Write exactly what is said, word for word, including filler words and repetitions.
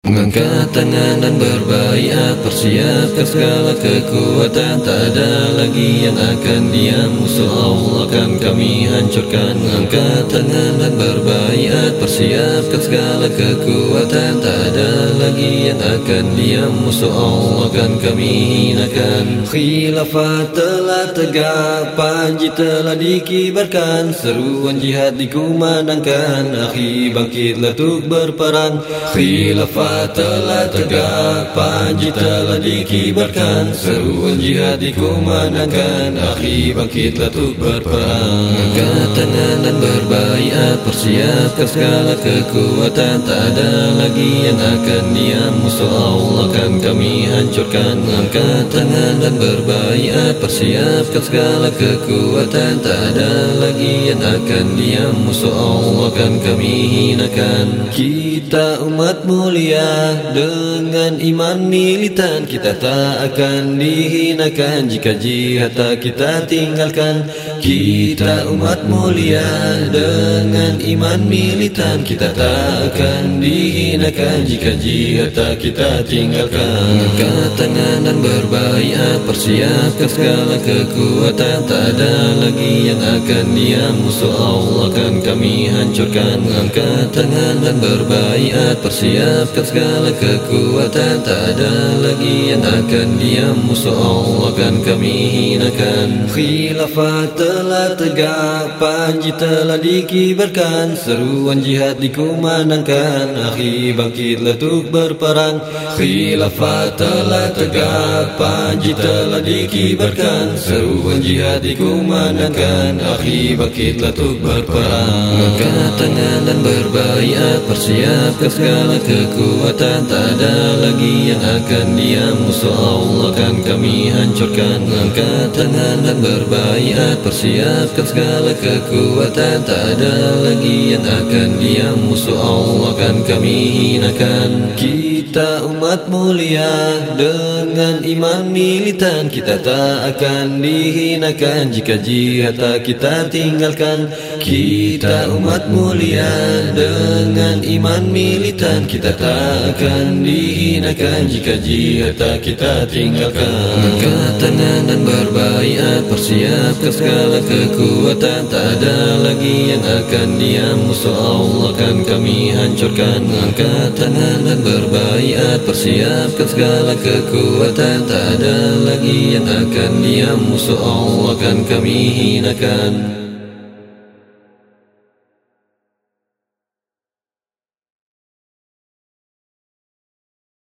Mengangkat tangan dan berbaiat, persiapkan segala kekuatan. Tak ada lagi yang akan diam, musuh Allah akan kami hancurkan. Mengangkat tangan dan berbaiat, persiapkan segala kekuatan. Tak ada lagi yang akan diam, musuh Allah akan kami hinakan. Khilafah telah tegak, panji telah dikibarkan, seruan jihad dikumandangkan, akhi bangkitlah untuk berperang. Khilafah telah tegak, panji telah dikibarkan, seruan jihad dikumandangkan, akhi bangkitlah untuk berperang. Angkat tangan dan berbaiat, persiapkan segala kekuatan. Tak ada lagi yang akan diam, musuh Allah akan kami hancurkan. Angkat tangan dan berbaiat, persiapkan segala kekuatan. Tak ada lagi yang akan diam, musuh Allah akan kami hinakan. Kita umat mulia dengan iman militan, kita tak akan dihinakan jika jihad tak kita tinggalkan. Kita umat mulia dengan iman militan, kita tak akan dihinakan jika jihad tak kita tinggalkan. Angkat tangan dan berbaiat, persiapkan segala kekuatan. Tak ada lagi yang akan diam, musuh Allah akan kami hancurkan. Angkat tangan dan berbaiat, persiapkan segala kekuatan. Tak ada lagi yang akan diam, musuh Allah akan kami hinakan. Khilafah telah tegak, panji telah dikibarkan, seruan jihad dikumandangkan, akhi bangkitlah untuk berperang. Khilafah telah tegak, panji telah dikibarkan, seruan jihad dikumandangkan, akhi bangkitlah untuk berperang. Angkat tangan dan berbaiat, persiapkan segala kekuatan. Tak ada lagi yang akan diam, musuh Allah akan kami hancurkan. Angkat tangan dan berbaiat, persiapkan segala kekuatan. Tak ada lagi yang akan diam, musuh Allah akan kami hinakan. Kita umat mulia dengan iman militan, kita tak akan dihinakan jika jihad tak kita tinggalkan. Kita umat mulia dengan iman militan, kita tak akan dihinakan jika jihad tak kita tinggalkan. Angkat tangan dan berbaiat, persiapkan segala kekuatan. Tak ada lagi yang akan diam, musuh Allah akan kami hancurkan. Angkat tangan dan berbaiat, persiapkan segala kekuatan. Tak ada lagi yang akan diam, musuh Allah akan kami hinakan.